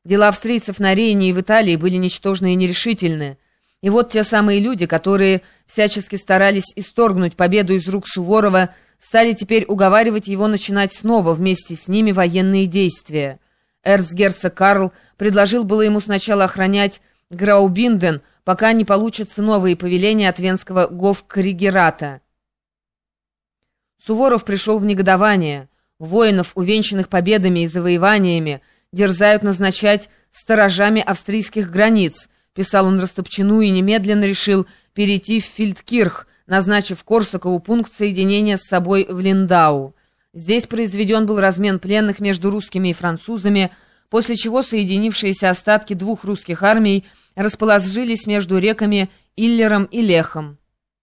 Дела австрийцев на Рейне и в Италии были ничтожны и нерешительны. И вот те самые люди, которые всячески старались исторгнуть победу из рук Суворова, стали теперь уговаривать его начинать снова вместе с ними военные действия. Эрцгерцог Карл предложил было ему сначала охранять Граубинден, пока не получатся новые повеления от венского гофкригерата. Суворов пришел в негодование. Воинов, увенчанных победами и завоеваниями, дерзают назначать сторожами австрийских границ, писал он Растопчину и немедленно решил перейти в Фельдкирх, назначив Корсакову пункт соединения с собой в Линдау. Здесь произведен был размен пленных между русскими и французами, после чего соединившиеся остатки двух русских армий расположились между реками Иллером и Лехом.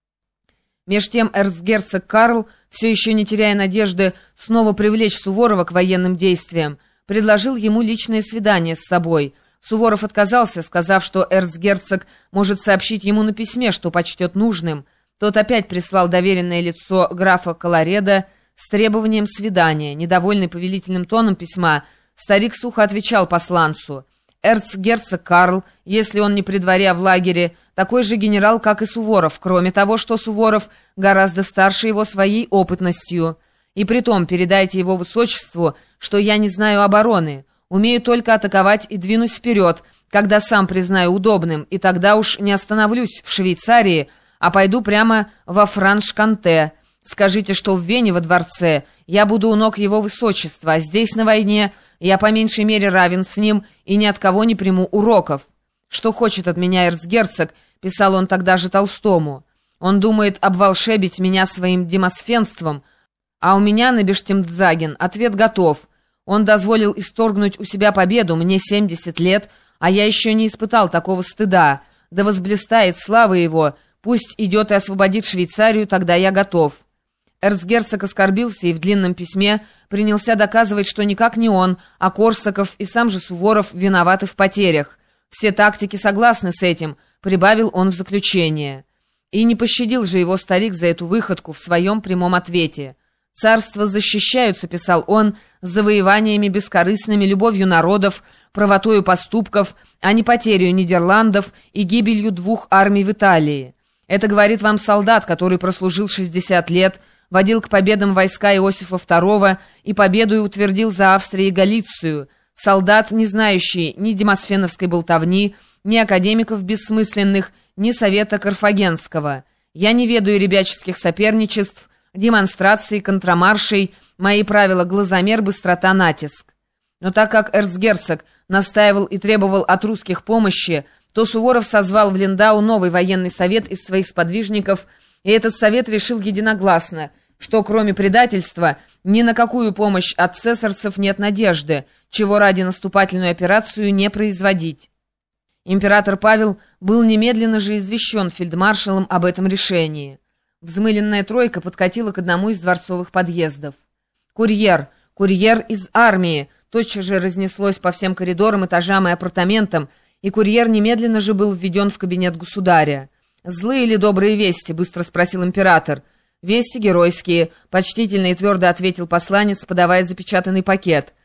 Меж тем эрцгерцог Карл, все еще не теряя надежды снова привлечь Суворова к военным действиям, предложил ему личное свидание с собой. Суворов отказался, сказав, что эрцгерцог может сообщить ему на письме, что почтет нужным. Тот опять прислал доверенное лицо графа Колоредо с требованием свидания. Недовольный повелительным тоном письма, старик сухо отвечал посланцу: «Эрцгерцог Карл, если он не при дворе, а в лагере, такой же генерал, как и Суворов, кроме того, что Суворов гораздо старше его своей опытностью. И притом передайте его высочеству, что я не знаю обороны, умею только атаковать и двинусь вперед, когда сам признаю удобным, и тогда уж не остановлюсь в Швейцарии, а пойду прямо во Франш-Канте. Скажите, что в Вене во дворце я буду у ног его высочества, а здесь на войне я по меньшей мере равен с ним и ни от кого не приму уроков. Что хочет от меня эрцгерцог», — писал он тогда же Толстому. «Он думает обволшебить меня своим демосфенством, а у меня на Бештемдзаген ответ готов. Он дозволил исторгнуть у себя победу, мне 70 лет, а я еще не испытал такого стыда. Да возблистает слава его, пусть идет и освободит Швейцарию, тогда я готов». Эрцгерцог оскорбился и в длинном письме принялся доказывать, что никак не он, а Корсаков и сам же Суворов виноваты в потерях. «Все тактики согласны с этим», — прибавил он в заключение. И не пощадил же его старик за эту выходку в своем прямом ответе. «Царства защищаются», — писал он, — «завоеваниями бескорыстными, любовью народов, правотою поступков, а не потерей Нидерландов и гибелью двух армий в Италии. Это говорит вам солдат, который прослужил 60 лет, водил к победам войска Иосифа II и победою утвердил за Австрией Галицию, солдат, не знающий ни демосфеновской болтовни, ни академиков бессмысленных, ни совета карфагенского. Я не ведаю ребяческих соперничеств, демонстраций, контрамаршей, мои правила — глазомер, быстрота, натиск». Но так как эрцгерцог настаивал и требовал от русских помощи, то Суворов созвал в Линдау новый военный совет из своих сподвижников, и этот совет решил единогласно, что кроме предательства ни на какую помощь от цесарцев нет надежды, чего ради наступательную операцию не производить. Император Павел был немедленно же извещен фельдмаршалом об этом решении. Взмыленная тройка подкатила к одному из дворцовых подъездов. «Курьер! Курьер из армии!» тотчас же разнеслось по всем коридорам, этажам и апартаментам, и курьер немедленно же был введен в кабинет государя. «Злые или добрые вести?» — быстро спросил император. «Вести геройские», — почтительно и твердо ответил посланец, подавая запечатанный пакет.